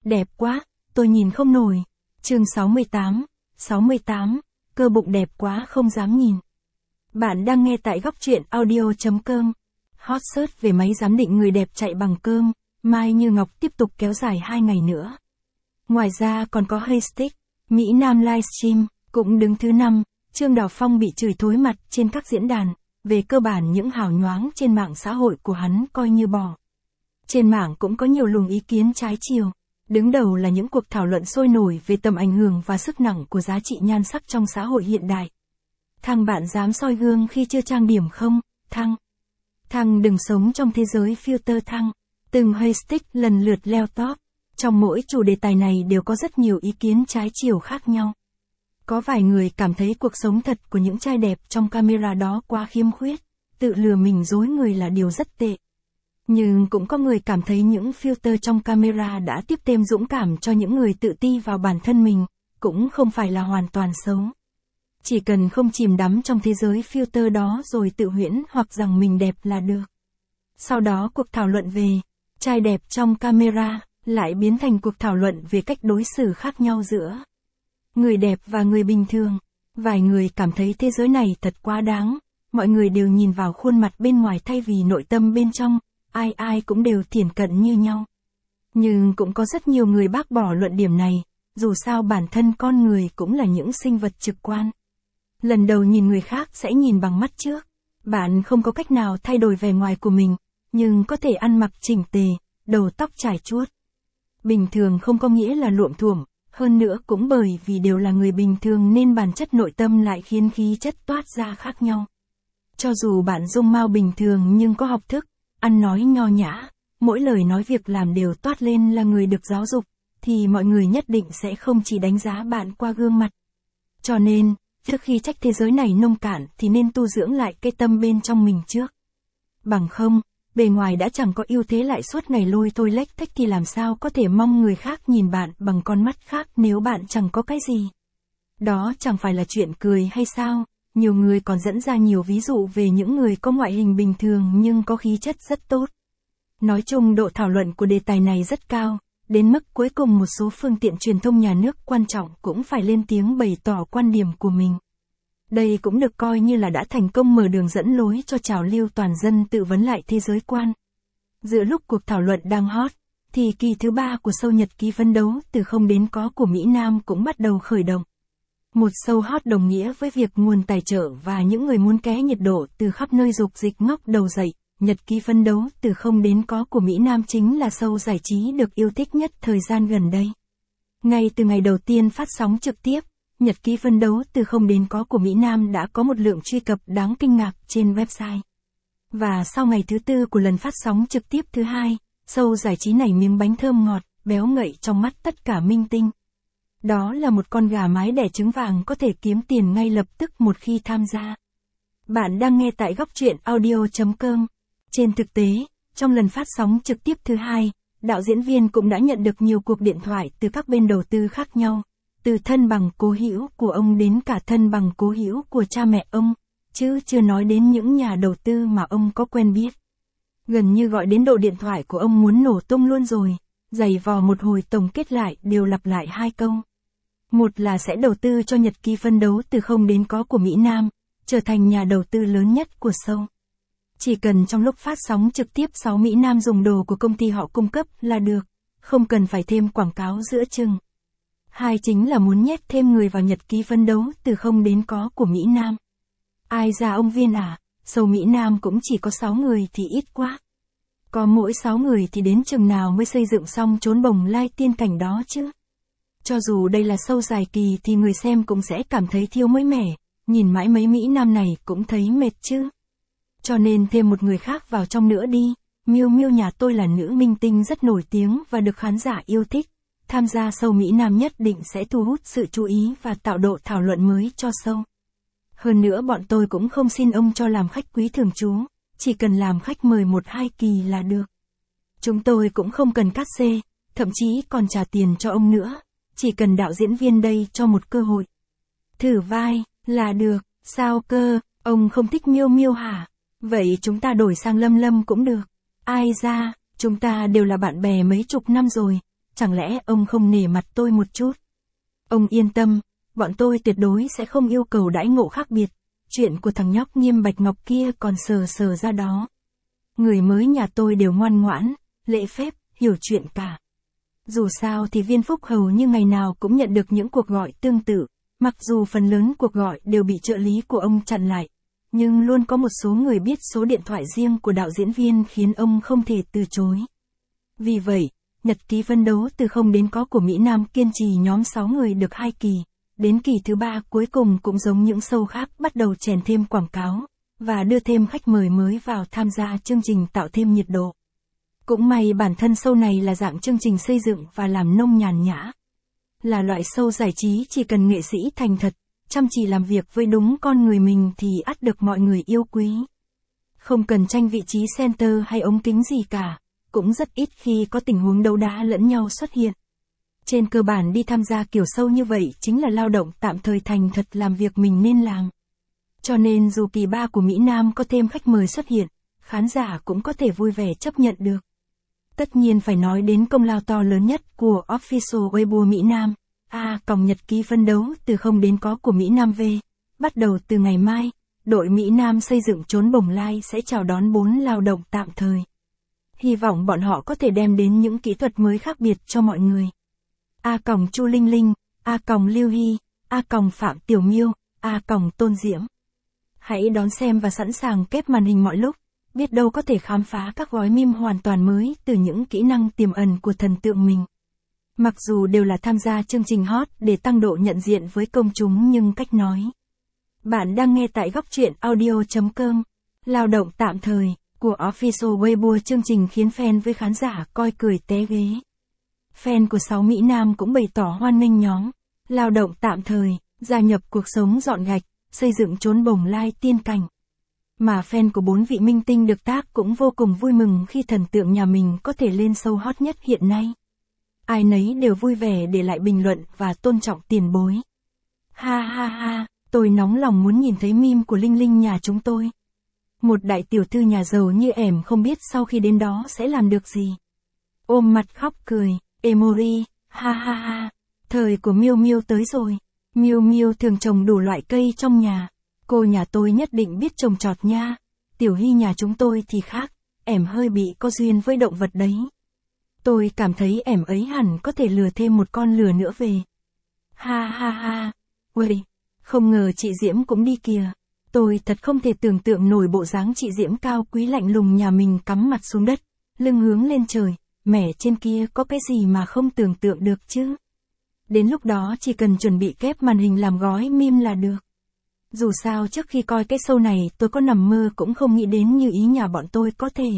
Đẹp quá, tôi nhìn không nổi. Chương 68, cơ bụng đẹp quá không dám nhìn. Bạn đang nghe tại góc truyện audio.com. Hot search về máy giám định người đẹp chạy bằng cơm, Mai Như Ngọc tiếp tục kéo dài 2 ngày nữa. Ngoài ra còn có Haystack, Mỹ Nam livestream, cũng đứng thứ 5, Trương Đào Phong bị chửi thối mặt trên các diễn đàn, về cơ bản những hào nhoáng trên mạng xã hội của hắn coi như bỏ. Trên mạng cũng có nhiều luồng ý kiến trái chiều. Đứng đầu là những cuộc thảo luận sôi nổi về tầm ảnh hưởng và sức nặng của giá trị nhan sắc trong xã hội hiện đại. Thằng bạn dám soi gương khi chưa trang điểm không? Thằng đừng sống trong thế giới filter thằng. Từng hashtag lần lượt leo top. Trong mỗi chủ đề tài này đều có rất nhiều ý kiến trái chiều khác nhau. Có vài người cảm thấy cuộc sống thật của những trai đẹp trong camera đó quá khiếm khuyết, tự lừa mình dối người là điều rất tệ. Nhưng cũng có người cảm thấy những filter trong camera đã tiếp thêm dũng cảm cho những người tự ti vào bản thân mình, cũng không phải là hoàn toàn xấu. Chỉ cần không chìm đắm trong thế giới filter đó rồi tự huyễn hoặc rằng mình đẹp là được. Sau đó cuộc thảo luận về trai đẹp trong camera lại biến thành cuộc thảo luận về cách đối xử khác nhau giữa người đẹp và người bình thường. Vài người cảm thấy thế giới này thật quá đáng, mọi người đều nhìn vào khuôn mặt bên ngoài thay vì nội tâm bên trong. Ai cũng đều thiển cận như nhau. Nhưng cũng có rất nhiều người bác bỏ luận điểm này, dù sao bản thân con người cũng là những sinh vật trực quan. Lần đầu nhìn người khác sẽ nhìn bằng mắt trước. Bạn không có cách nào thay đổi vẻ ngoài của mình, nhưng có thể ăn mặc chỉnh tề, đầu tóc trải chuốt. Bình thường không có nghĩa là luộm thuộm, hơn nữa cũng bởi vì đều là người bình thường nên bản chất nội tâm lại khiến khí chất toát ra khác nhau. Cho dù bạn dung mạo bình thường nhưng có học thức, ăn nói nho nhã, mỗi lời nói việc làm đều toát lên là người được giáo dục, thì mọi người nhất định sẽ không chỉ đánh giá bạn qua gương mặt. Cho nên, trước khi trách thế giới này nông cạn thì nên tu dưỡng lại cái tâm bên trong mình trước. Bằng không, bề ngoài đã chẳng có ưu thế lại suốt ngày lôi thôi lếch thếch thì làm sao có thể mong người khác nhìn bạn bằng con mắt khác nếu bạn chẳng có cái gì. Đó chẳng phải là chuyện cười hay sao? Nhiều người còn dẫn ra nhiều ví dụ về những người có ngoại hình bình thường nhưng có khí chất rất tốt. Nói chung độ thảo luận của đề tài này rất cao, đến mức cuối cùng một số phương tiện truyền thông nhà nước quan trọng cũng phải lên tiếng bày tỏ quan điểm của mình. Đây cũng được coi như là đã thành công mở đường dẫn lối cho trào lưu toàn dân tự vấn lại thế giới quan. Giữa lúc cuộc thảo luận đang hot, thì kỳ thứ 3 của show Nhật ký phấn đấu từ không đến có của Mỹ Nam cũng bắt đầu khởi động. Một show hot đồng nghĩa với việc nguồn tài trợ và những người muốn ké nhiệt độ từ khắp nơi dục dịch ngóc đầu dậy. Nhật ký phấn đấu từ không đến có của Mỹ Nam chính là show giải trí được yêu thích nhất thời gian gần đây. Ngay từ ngày đầu tiên phát sóng trực tiếp, Nhật ký phấn đấu từ không đến có của Mỹ Nam đã có một lượng truy cập đáng kinh ngạc trên website. Và sau ngày thứ 4 của lần phát sóng trực tiếp thứ 2, show giải trí này miếng bánh thơm ngọt, béo ngậy trong mắt tất cả minh tinh. Đó là một con gà mái đẻ trứng vàng có thể kiếm tiền ngay lập tức một khi tham gia. Bạn đang nghe tại góc truyện audio.com. Trên thực tế, trong lần phát sóng trực tiếp thứ 2, đạo diễn viên cũng đã nhận được nhiều cuộc điện thoại từ các bên đầu tư khác nhau, từ thân bằng cố hữu của ông đến cả thân bằng cố hữu của cha mẹ ông, chứ chưa nói đến những nhà đầu tư mà ông có quen biết. Gần như gọi đến độ điện thoại của ông muốn nổ tung luôn rồi, giày vò một hồi tổng kết lại đều lặp lại 2 câu. Một là sẽ đầu tư cho Nhật ký phấn đấu từ không đến có của Mỹ Nam, trở thành nhà đầu tư lớn nhất của show. Chỉ cần trong lúc phát sóng trực tiếp 6 Mỹ Nam dùng đồ của công ty họ cung cấp là được, không cần phải thêm quảng cáo giữa chừng. 2 chính là muốn nhét thêm người vào Nhật ký phấn đấu từ không đến có của Mỹ Nam. Ai ra ông Viên à, show Mỹ Nam cũng chỉ có 6 người thì ít quá. Có mỗi 6 người thì đến chừng nào mới xây dựng xong chốn bồng lai tiên cảnh đó chứ. Cho dù đây là show dài kỳ thì người xem cũng sẽ cảm thấy thiếu mới mẻ, nhìn mãi mấy Mỹ Nam này cũng thấy mệt chứ. Cho nên thêm một người khác vào trong nữa đi. Miu Miu nhà tôi là nữ minh tinh rất nổi tiếng và được khán giả yêu thích. Tham gia show Mỹ Nam nhất định sẽ thu hút sự chú ý và tạo độ thảo luận mới cho show. Hơn nữa bọn tôi cũng không xin ông cho làm khách quý thường trú, chỉ cần làm khách mời 1-2 kỳ là được. Chúng tôi cũng không cần cát xê, thậm chí còn trả tiền cho ông nữa, chỉ cần đạo diễn viên đây cho một cơ hội. Thử vai, là được, sao cơ, ông không thích Miu Miu hả? Vậy chúng ta đổi sang Lâm Lâm cũng được. Ai ra, chúng ta đều là bạn bè mấy chục năm rồi, chẳng lẽ ông không nể mặt tôi một chút? Ông yên tâm, bọn tôi tuyệt đối sẽ không yêu cầu đãi ngộ khác biệt, chuyện của thằng nhóc Nghiêm Bạch Ngọc kia còn sờ sờ ra đó. Người mới nhà tôi đều ngoan ngoãn, lễ phép, hiểu chuyện cả. Dù sao thì Viên Phúc hầu như ngày nào cũng nhận được những cuộc gọi tương tự, mặc dù phần lớn cuộc gọi đều bị trợ lý của ông chặn lại, nhưng luôn có một số người biết số điện thoại riêng của đạo diễn Viên khiến ông không thể từ chối. Vì vậy, nhật ký phấn đấu từ không đến có của Mỹ Nam kiên trì nhóm 6 người được 2 kỳ, đến kỳ thứ 3 cuối cùng cũng giống những show khác bắt đầu chèn thêm quảng cáo, và đưa thêm khách mời mới vào tham gia chương trình tạo thêm nhiệt độ. Cũng may bản thân show này là dạng chương trình xây dựng và làm nông nhàn nhã. Là loại show giải trí chỉ cần nghệ sĩ thành thật, chăm chỉ làm việc với đúng con người mình thì ắt được mọi người yêu quý. Không cần tranh vị trí center hay ống kính gì cả, cũng rất ít khi có tình huống đấu đá lẫn nhau xuất hiện. Trên cơ bản đi tham gia kiểu show như vậy chính là lao động tạm thời thành thật làm việc mình nên làm. Cho nên dù kỳ 3 của Mỹ Nam có thêm khách mời xuất hiện, khán giả cũng có thể vui vẻ chấp nhận được. Tất nhiên phải nói đến công lao to lớn nhất của Official Weibo Mỹ Nam, nhật ký phấn đấu từ không đến có của Mỹ Nam V. Bắt đầu từ ngày mai, đội Mỹ Nam xây dựng chốn Bồng Lai sẽ chào đón 4 lao động tạm thời. Hy vọng bọn họ có thể đem đến những kỹ thuật mới khác biệt cho mọi người. Chu Linh Linh, Lưu Hy, Phạm Tiểu Miêu, Tôn Diễm. Hãy đón xem và sẵn sàng kép màn hình mọi lúc, biết đâu có thể khám phá các gói meme hoàn toàn mới từ những kỹ năng tiềm ẩn của thần tượng mình. Mặc dù đều là tham gia chương trình hot để tăng độ nhận diện với công chúng nhưng cách nói. Bạn đang nghe tại góc truyện audio.com. Lao động tạm thời của Official Weibo chương trình khiến fan với khán giả coi cười té ghế. Fan của 6 Mỹ Nam cũng bày tỏ hoan nghênh nhóm lao động tạm thời gia nhập cuộc sống dọn gạch, xây dựng chốn Bồng Lai tiên cảnh. Mà fan của 4 vị minh tinh được tác cũng vô cùng vui mừng khi thần tượng nhà mình có thể lên show hot nhất hiện nay. Ai nấy đều vui vẻ để lại bình luận và tôn trọng tiền bối. Ha ha ha, tôi nóng lòng muốn nhìn thấy meme của Linh Linh nhà chúng tôi. Một đại tiểu thư nhà giàu như ẻm không biết sau khi đến đó sẽ làm được gì. Ôm mặt khóc cười, emoji, ha ha ha, thời của Miu Miu tới rồi. Miu Miu thường trồng đủ loại cây trong nhà. Cô nhà tôi nhất định biết trồng trọt nha. Tiểu Hy nhà chúng tôi thì khác, ẻm hơi bị có duyên với động vật đấy. Tôi cảm thấy ẻm ấy hẳn có thể lừa thêm một con lừa nữa về. Ha ha ha, uầy, không ngờ chị Diễm cũng đi kìa. Tôi thật không thể tưởng tượng nổi bộ dáng chị Diễm cao quý lạnh lùng nhà mình cắm mặt xuống đất, lưng hướng lên trời, mẻ trên kia có cái gì mà không tưởng tượng được chứ. Đến lúc đó chỉ cần chuẩn bị kép màn hình làm gói meme là được. Dù sao trước khi coi cái show này tôi có nằm mơ cũng không nghĩ đến như ý nhà bọn tôi có thể.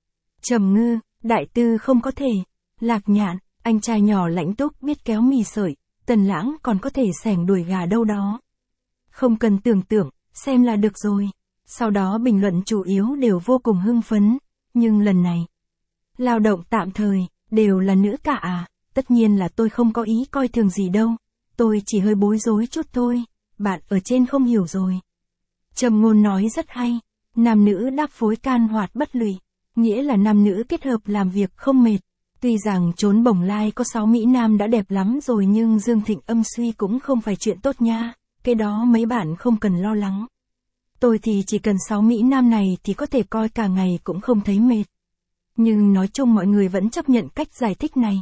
Trầm Ngư, Đại Tư không có thể. Lạc Nhạn, anh trai nhỏ lãnh túc biết kéo mì sợi. Tần Lãng còn có thể xẻng đuổi gà đâu đó. Không cần tưởng tượng, xem là được rồi. Sau đó bình luận chủ yếu đều vô cùng hưng phấn. Nhưng lần này, lao động tạm thời, đều là nữ cả à. Tất nhiên là tôi không có ý coi thường gì đâu. Tôi chỉ hơi bối rối chút thôi. Bạn ở trên không hiểu rồi. Trầm Ngôn nói rất hay. Nam nữ đáp phối can hoạt bất lụy. Nghĩa là nam nữ kết hợp làm việc không mệt. Tuy rằng chốn Bồng Lai có 6 Mỹ Nam đã đẹp lắm rồi nhưng Dương Thịnh âm suy cũng không phải chuyện tốt nha. Cái đó mấy bạn không cần lo lắng. Tôi thì chỉ cần 6 Mỹ Nam này thì có thể coi cả ngày cũng không thấy mệt. Nhưng nói chung mọi người vẫn chấp nhận cách giải thích này.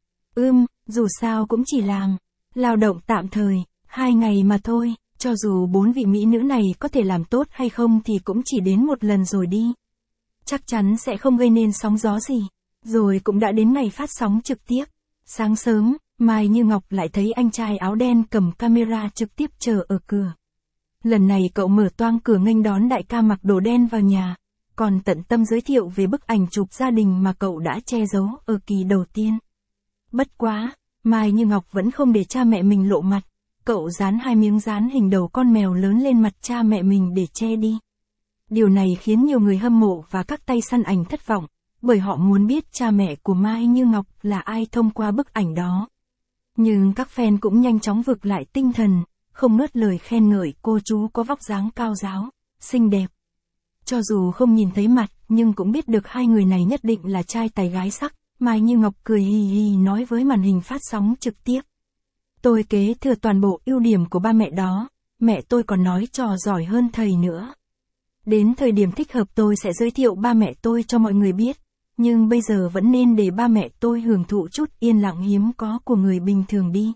Dù sao cũng chỉ làm lao động tạm thời, 2 ngày mà thôi, cho dù 4 vị mỹ nữ này có thể làm tốt hay không thì cũng chỉ đến một lần rồi đi. Chắc chắn sẽ không gây nên sóng gió gì. Rồi cũng đã đến ngày phát sóng trực tiếp. Sáng sớm, Mai Như Ngọc lại thấy anh trai áo đen cầm camera trực tiếp chờ ở cửa. Lần này cậu mở toang cửa nghênh đón đại ca mặc đồ đen vào nhà, còn tận tâm giới thiệu về bức ảnh chụp gia đình mà cậu đã che giấu ở kỳ đầu tiên. Bất quá, Mai Như Ngọc vẫn không để cha mẹ mình lộ mặt, cậu dán 2 miếng dán hình đầu con mèo lớn lên mặt cha mẹ mình để che đi. Điều này khiến nhiều người hâm mộ và các tay săn ảnh thất vọng, bởi họ muốn biết cha mẹ của Mai Như Ngọc là ai thông qua bức ảnh đó. Nhưng các fan cũng nhanh chóng vực lại tinh thần, không ngớt lời khen ngợi cô chú có vóc dáng cao ráo, xinh đẹp. Cho dù không nhìn thấy mặt, nhưng cũng biết được hai người này nhất định là trai tài gái sắc, Mai Như Ngọc cười hì hì nói với màn hình phát sóng trực tiếp. Tôi kế thừa toàn bộ ưu điểm của ba mẹ đó, mẹ tôi còn nói trò giỏi hơn thầy nữa. Đến thời điểm thích hợp tôi sẽ giới thiệu ba mẹ tôi cho mọi người biết, nhưng bây giờ vẫn nên để ba mẹ tôi hưởng thụ chút yên lặng hiếm có của người bình thường đi.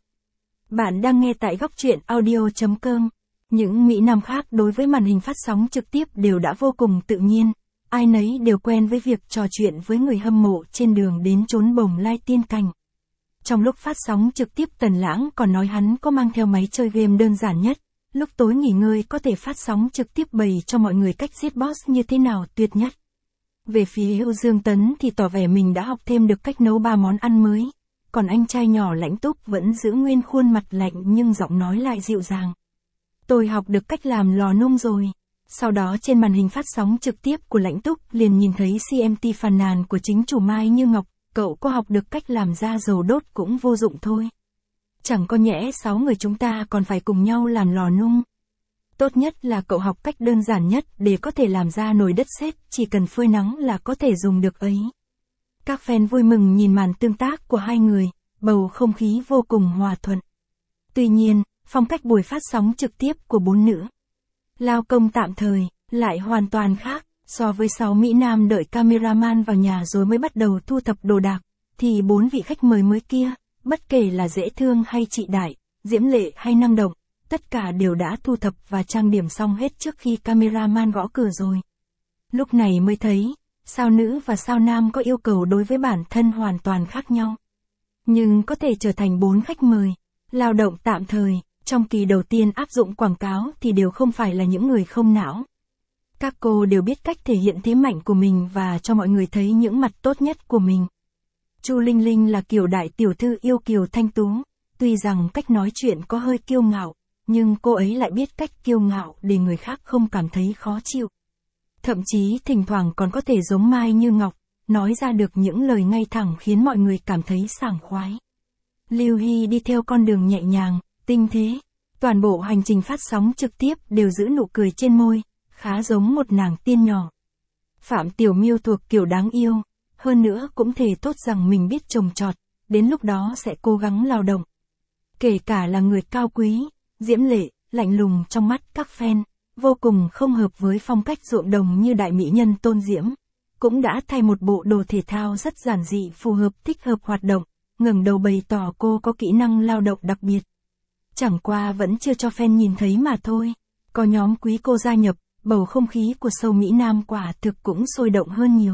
Bạn đang nghe tại góc truyện audio.com. Những Mỹ Nam khác đối với màn hình phát sóng trực tiếp đều đã vô cùng tự nhiên, ai nấy đều quen với việc trò chuyện với người hâm mộ trên đường đến chốn bồng lai tiên cảnh. Trong lúc phát sóng trực tiếp Tần Lãng còn nói hắn có mang theo máy chơi game đơn giản nhất, lúc tối nghỉ ngơi có thể phát sóng trực tiếp bày cho mọi người cách giết boss như thế nào tuyệt nhất. Về phía Âu Dương Tấn thì tỏ vẻ mình đã học thêm được cách nấu 3 món ăn mới, còn anh trai nhỏ Lãnh Túc vẫn giữ nguyên khuôn mặt lạnh nhưng giọng nói lại dịu dàng. Tôi học được cách làm lò nung rồi. Sau đó trên màn hình phát sóng trực tiếp của Lãnh Túc liền nhìn thấy CMT phàn nàn của chính chủ Mai Như Ngọc, cậu có học được cách làm ra dầu đốt cũng vô dụng thôi. Chẳng có nhẽ 6 người chúng ta còn phải cùng nhau làm lò nung. Tốt nhất là cậu học cách đơn giản nhất để có thể làm ra nồi đất sét, chỉ cần phơi nắng là có thể dùng được ấy. Các fan vui mừng nhìn màn tương tác của hai người, bầu không khí vô cùng hòa thuận. Tuy nhiên, phong cách buổi phát sóng trực tiếp của 4 nữ lao công tạm thời lại hoàn toàn khác, so với 6 Mỹ Nam đợi cameraman vào nhà rồi mới bắt đầu thu thập đồ đạc, thì 4 vị khách mời mới kia, bất kể là dễ thương hay chị Đại, diễm lệ hay năng động, tất cả đều đã thu thập và trang điểm xong hết trước khi cameraman gõ cửa rồi. Lúc này mới thấy, sao nữ và sao nam có yêu cầu đối với bản thân hoàn toàn khác nhau. Nhưng có thể trở thành 4 khách mời, lao động tạm thời, trong kỳ đầu tiên áp dụng quảng cáo thì đều không phải là những người không não. Các cô đều biết cách thể hiện thế mạnh của mình và cho mọi người thấy những mặt tốt nhất của mình. Chu Linh Linh là kiểu đại tiểu thư yêu kiều thanh tú, tuy rằng cách nói chuyện có hơi kiêu ngạo, nhưng cô ấy lại biết cách kiêu ngạo để người khác không cảm thấy khó chịu. Thậm chí thỉnh thoảng còn có thể giống Mai Như Ngọc, nói ra được những lời ngay thẳng khiến mọi người cảm thấy sảng khoái. Lưu Hy đi theo con đường nhẹ nhàng, tinh thế, toàn bộ hành trình phát sóng trực tiếp đều giữ nụ cười trên môi, khá giống một nàng tiên nhỏ. Phạm Tiểu Miêu thuộc kiểu đáng yêu, hơn nữa cũng thề thốt rằng mình biết trồng trọt, đến lúc đó sẽ cố gắng lao động. Kể cả là người cao quý, diễm lệ, lạnh lùng trong mắt các fan, vô cùng không hợp với phong cách ruộng đồng như đại mỹ nhân Tôn Diễm, cũng đã thay một bộ đồ thể thao rất giản dị phù hợp thích hợp hoạt động, ngẩng đầu bày tỏ cô có kỹ năng lao động đặc biệt. Chẳng qua vẫn chưa cho fan nhìn thấy mà thôi. Có nhóm quý cô gia nhập, bầu không khí của show Mỹ Nam quả thực cũng sôi động hơn nhiều.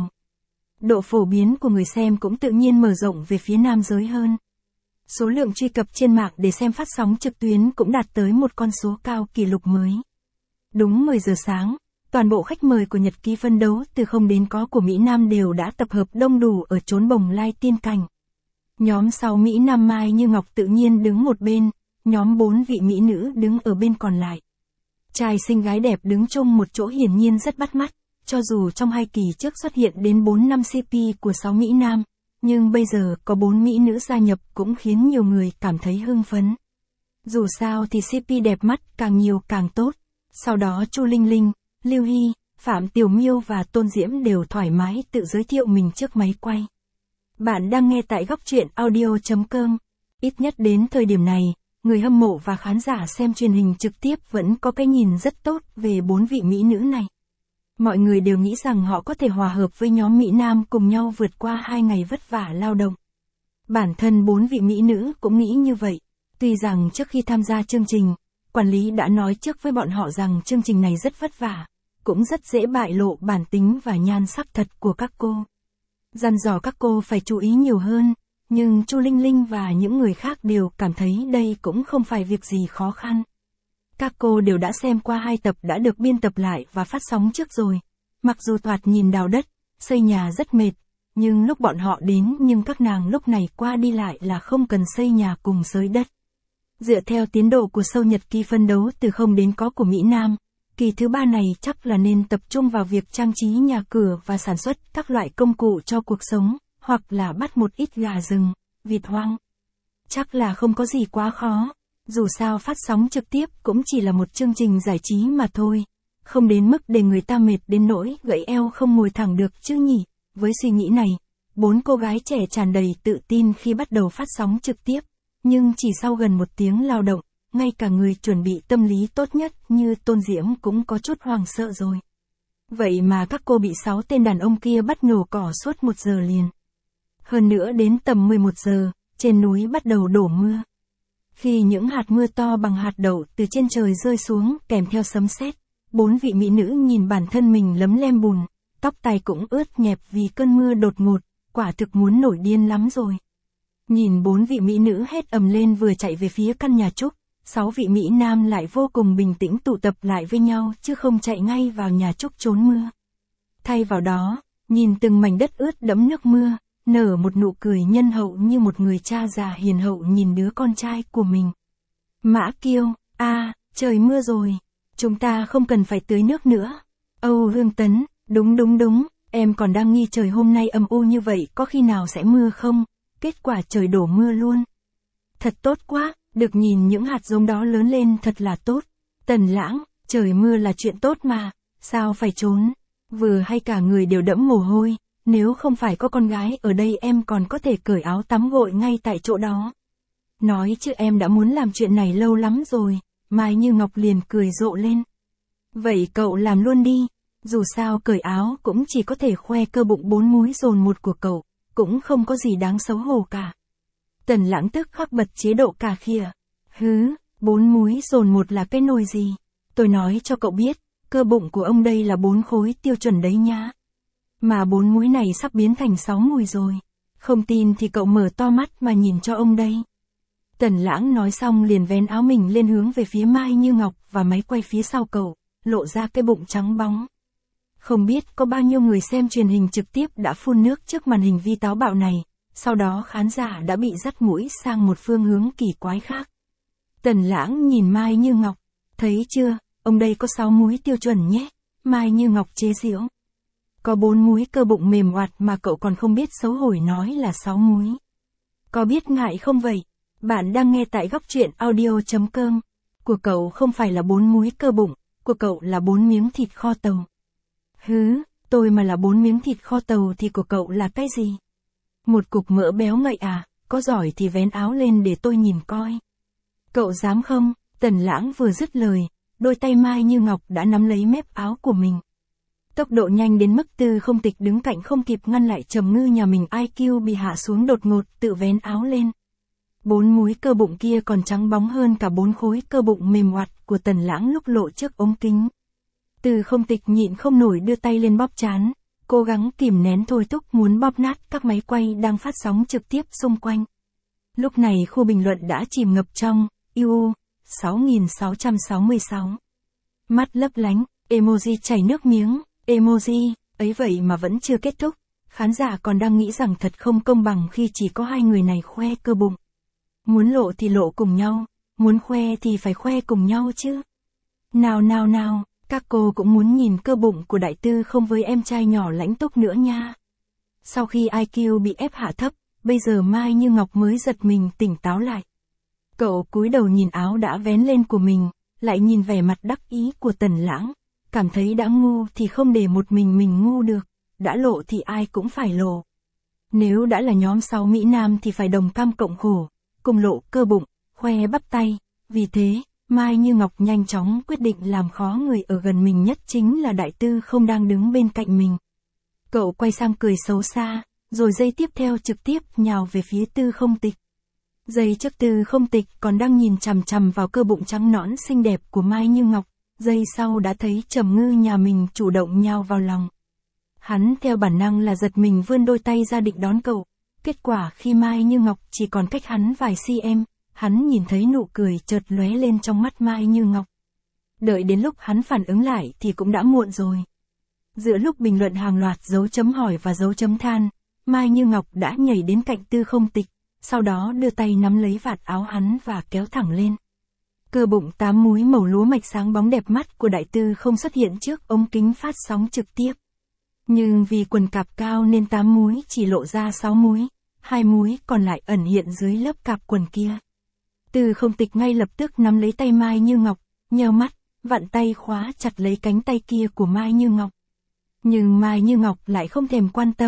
Độ phổ biến của người xem cũng tự nhiên mở rộng về phía nam giới hơn. Số lượng truy cập trên mạng để xem phát sóng trực tuyến cũng đạt tới một con số cao kỷ lục mới. Đúng 10 giờ sáng, toàn bộ khách mời của nhật ký phân đấu từ không đến có của Mỹ Nam đều đã tập hợp đông đủ ở chốn bồng lai tiên cảnh. Nhóm 6 Mỹ Nam Mai Như Ngọc tự nhiên đứng một bên, nhóm 4 vị Mỹ nữ đứng ở bên còn lại. Trai xinh gái đẹp đứng chung một chỗ hiển nhiên rất bắt mắt, cho dù trong 2 kỳ trước xuất hiện đến 4 năm CP của 6 Mỹ Nam, nhưng bây giờ có 4 Mỹ nữ gia nhập cũng khiến nhiều người cảm thấy hưng phấn. Dù sao thì CP đẹp mắt càng nhiều càng tốt. Sau đó Chu Linh Linh, Lưu Hy, Phạm Tiểu Miêu và Tôn Diễm đều thoải mái tự giới thiệu mình trước máy quay. Bạn đang nghe tại góc truyện audio.com. Ít nhất đến thời điểm này, người hâm mộ và khán giả xem truyền hình trực tiếp vẫn có cái nhìn rất tốt về 4 vị Mỹ nữ này. Mọi người đều nghĩ rằng họ có thể hòa hợp với nhóm Mỹ Nam cùng nhau vượt qua 2 ngày vất vả lao động. Bản thân 4 vị Mỹ nữ cũng nghĩ như vậy. Tuy rằng trước khi tham gia chương trình, quản lý đã nói trước với bọn họ rằng chương trình này rất vất vả, cũng rất dễ bại lộ bản tính và nhan sắc thật của các cô. Dặn dò các cô phải chú ý nhiều hơn, nhưng Chu Linh Linh và những người khác đều cảm thấy đây cũng không phải việc gì khó khăn. Các cô đều đã xem qua 2 tập đã được biên tập lại và phát sóng trước rồi. Mặc dù thoạt nhìn đào đất, xây nhà rất mệt, nhưng lúc bọn họ đến nhưng các nàng lúc này qua đi lại là không cần xây nhà cùng xới đất. Dựa theo tiến độ của show nhật ký phân đấu từ không đến có của Mỹ Nam, kỳ thứ 3 này chắc là nên tập trung vào việc trang trí nhà cửa và sản xuất các loại công cụ cho cuộc sống, hoặc là bắt một ít gà rừng, vịt hoang. Chắc là không có gì quá khó, dù sao phát sóng trực tiếp cũng chỉ là một chương trình giải trí mà thôi, không đến mức để người ta mệt đến nỗi gãy eo không ngồi thẳng được chứ nhỉ. Với suy nghĩ này, 4 cô gái trẻ tràn đầy tự tin khi bắt đầu phát sóng trực tiếp, nhưng chỉ sau gần 1 tiếng lao động, ngay cả người chuẩn bị tâm lý tốt nhất như Tôn Diễm cũng có chút hoảng sợ rồi. Vậy mà các cô bị 6 tên đàn ông kia bắt nhổ cỏ suốt 1 giờ liền. Hơn nữa đến tầm 11 giờ, trên núi bắt đầu đổ mưa. Khi những hạt mưa to bằng hạt đậu từ trên trời rơi xuống kèm theo sấm sét, 4 vị mỹ nữ nhìn bản thân mình lấm lem bùn, tóc tai cũng ướt nhẹp vì cơn mưa đột ngột, quả thực muốn nổi điên lắm rồi. Nhìn 4 vị mỹ nữ hét ầm lên vừa chạy về phía căn nhà trúc, 6 vị mỹ nam lại vô cùng bình tĩnh tụ tập lại với nhau chứ không chạy ngay vào nhà trúc trốn mưa. Thay vào đó, nhìn từng mảnh đất ướt đẫm nước mưa, nở một nụ cười nhân hậu như một người cha già hiền hậu nhìn đứa con trai của mình. Mã Kiêu, trời mưa rồi, chúng ta không cần phải tưới nước nữa. Âu Hương Tấn, đúng, em còn đang nghi trời hôm nay âm u như vậy có khi nào sẽ mưa không, kết quả trời đổ mưa luôn. Thật tốt quá, được nhìn những hạt giống đó lớn lên thật là tốt. Tần Lãng, trời mưa là chuyện tốt mà, sao phải trốn, vừa hay cả người đều đẫm mồ hôi. Nếu không phải có con gái ở đây em còn có thể cởi áo tắm gội ngay tại chỗ đó. Nói chứ em đã muốn làm chuyện này lâu lắm rồi, Mai Như Ngọc liền cười rộ lên. Vậy cậu làm luôn đi, dù sao cởi áo cũng chỉ có thể khoe cơ bụng 4 múi dồn 1 của cậu, cũng không có gì đáng xấu hổ cả. Tần Lãng tức khắc bật chế độ cà khịa. 4 múi dồn 1 là cái nồi gì? Tôi nói cho cậu biết, cơ bụng của ông đây là 4 khối tiêu chuẩn đấy nhá. Mà 4 múi này sắp biến thành 6 múi rồi. Không tin thì cậu mở to mắt mà nhìn cho ông đây. Tần Lãng nói xong liền vén áo mình lên hướng về phía Mai Như Ngọc và máy quay phía sau cậu, lộ ra cái bụng trắng bóng. Không biết có bao nhiêu người xem truyền hình trực tiếp đã phun nước trước màn hình vi táo bạo này, sau đó khán giả đã bị dắt mũi sang một phương hướng kỳ quái khác. Tần Lãng nhìn Mai Như Ngọc, thấy chưa, ông đây có 6 múi tiêu chuẩn nhé. Mai Như Ngọc chế giễu. Có 4 múi cơ bụng mềm oặt mà cậu còn không biết xấu hổ nói là 6 múi. Có biết ngại không vậy? Bạn đang nghe tại góc truyện audio.com. Của cậu không phải là 4 múi cơ bụng, của cậu là 4 miếng thịt kho tàu. Tôi mà là 4 miếng thịt kho tàu thì của cậu là cái gì? Một cục mỡ béo ngậy à, có giỏi thì vén áo lên để tôi nhìn coi. Cậu dám không? Tần Lãng vừa dứt lời, đôi tay Mai Như Ngọc đã nắm lấy mép áo của mình. Tốc độ nhanh đến mức Tư Không Tịch đứng cạnh không kịp ngăn lại Trầm Ngư nhà mình IQ bị hạ xuống đột ngột tự vén áo lên. 4 múi cơ bụng kia còn trắng bóng hơn cả 4 khối cơ bụng mềm oặt của Tần Lãng lúc lộ trước ống kính. Tư Không Tịch nhịn không nổi đưa tay lên bóp trán, cố gắng kìm nén thôi thúc muốn bóp nát các máy quay đang phát sóng trực tiếp xung quanh. Lúc này khu bình luận đã chìm ngập trong IU 6666. Mắt lấp lánh, emoji chảy nước miếng, emoji, ấy vậy mà vẫn chưa kết thúc. Khán giả còn đang nghĩ rằng thật không công bằng khi chỉ có 2 người này khoe cơ bụng. Muốn lộ thì lộ cùng nhau, muốn khoe thì phải khoe cùng nhau chứ. Nào, các cô cũng muốn nhìn cơ bụng của đại tư không với em trai nhỏ Lãnh Túc nữa nha. Sau khi IQ bị ép hạ thấp, bây giờ Mai Như Ngọc mới giật mình tỉnh táo lại. Cậu cúi đầu nhìn áo đã vén lên của mình, lại nhìn vẻ mặt đắc ý của Tần Lãng, cảm thấy đã ngu thì không để một mình ngu được, đã lộ thì ai cũng phải lộ. Nếu đã là nhóm 6 Mỹ Nam thì phải đồng cam cộng khổ, cùng lộ cơ bụng, khoe bắp tay, vì thế, Mai Như Ngọc nhanh chóng quyết định làm khó người ở gần mình nhất chính là đại tư không đang đứng bên cạnh mình. Cậu quay sang cười xấu xa, rồi giây tiếp theo trực tiếp nhào về phía Tư Không Tịch. Giây trước Tư Không Tịch còn đang nhìn chằm chằm vào cơ bụng trắng nõn xinh đẹp của Mai Như Ngọc, giây sau đã thấy Trầm Ngư nhà mình chủ động nhào vào lòng. Hắn theo bản năng là giật mình vươn đôi tay ra định đón cậu, kết quả khi Mai Như Ngọc chỉ còn cách hắn vài cm, hắn nhìn thấy nụ cười chợt lóe lên trong mắt Mai Như Ngọc. Đợi đến lúc hắn phản ứng lại thì cũng đã muộn rồi. Giữa lúc bình luận hàng loạt dấu chấm hỏi và dấu chấm than, Mai Như Ngọc đã nhảy đến cạnh Tư Không Tịch, sau đó đưa tay nắm lấy vạt áo hắn và kéo thẳng lên. Cơ bụng 8 múi màu lúa mạch sáng bóng đẹp mắt của đại tư không xuất hiện trước ống kính phát sóng trực tiếp. Nhưng vì quần cạp cao nên 8 múi chỉ lộ ra 6 múi, 2 múi còn lại ẩn hiện dưới lớp cạp quần kia. Tư Không Tịch ngay lập tức nắm lấy tay Mai Như Ngọc, nheo mắt, vặn tay khóa chặt lấy cánh tay kia của Mai Như Ngọc. Nhưng Mai Như Ngọc lại không thèm quan tâm,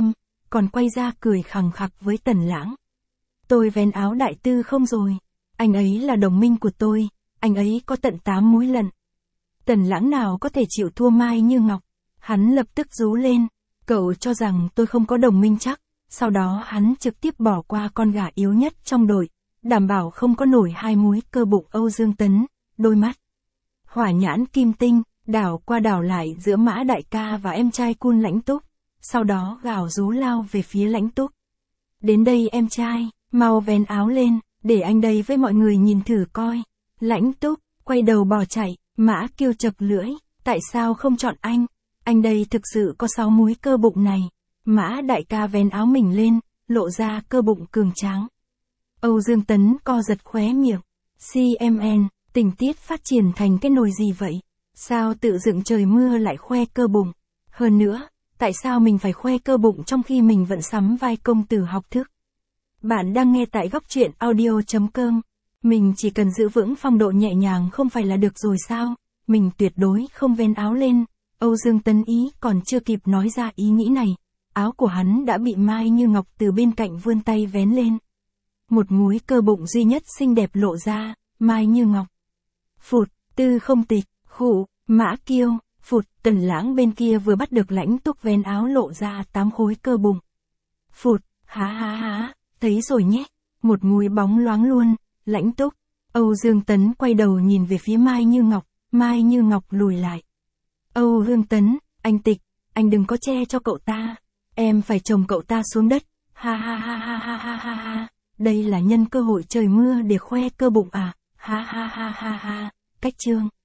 còn quay ra cười khằng khặc với Tần Lãng. Tôi vén áo đại tư không rồi. Anh ấy là đồng minh của tôi, anh ấy có tận 8 múi lận. Tần Lãng nào có thể chịu thua Mai Như Ngọc. Hắn lập tức rú lên. Cậu cho rằng tôi không có đồng minh chắc. Sau đó hắn trực tiếp bỏ qua con gà yếu nhất trong đội, đảm bảo không có nổi 2 múi cơ bụng Âu Dương Tấn, đôi mắt hỏa nhãn kim tinh, đảo qua đảo lại giữa Mã đại ca và em trai Cun Lãnh Túc, sau đó gào rú lao về phía Lãnh Túc. Đến đây em trai, mau vén áo lên, để anh đây với mọi người nhìn thử coi. Lãnh Túc, quay đầu bỏ chạy, Mã Kiêu chập lưỡi, tại sao không chọn anh đây thực sự có 6 múi cơ bụng này. Mã đại ca vén áo mình lên, lộ ra cơ bụng cường tráng. Âu Dương Tấn co giật khóe miệng. CMN, tình tiết phát triển thành cái nồi gì vậy? Sao tự dựng trời mưa lại khoe cơ bụng? Hơn nữa, tại sao mình phải khoe cơ bụng trong khi mình vẫn sắm vai công tử học thức? Bạn đang nghe tại góc truyện audio.com. Mình chỉ cần giữ vững phong độ nhẹ nhàng không phải là được rồi sao? Mình tuyệt đối không vén áo lên. Âu Dương Tấn ý còn chưa kịp nói ra ý nghĩ này. Áo của hắn đã bị Mai Như Ngọc từ bên cạnh vươn tay vén lên. Một múi cơ bụng duy nhất xinh đẹp lộ ra, Mai Như Ngọc. Phụt, Tư Không Tịch, khụ, Mã Kiêu, phụt, Tần Lãng bên kia vừa bắt được Lãnh Túc vén áo lộ ra 8 khối cơ bụng. Phụt, há, thấy rồi nhé, một múi bóng loáng luôn, Lãnh Túc. Âu Dương Tấn quay đầu nhìn về phía Mai Như Ngọc lùi lại. Âu Dương Tấn, anh Tịch, anh đừng có che cho cậu ta. Em phải chồng cậu ta xuống đất. Ha. Đây là nhân cơ hội trời mưa để khoe cơ bụng à. Ha. Cách chương.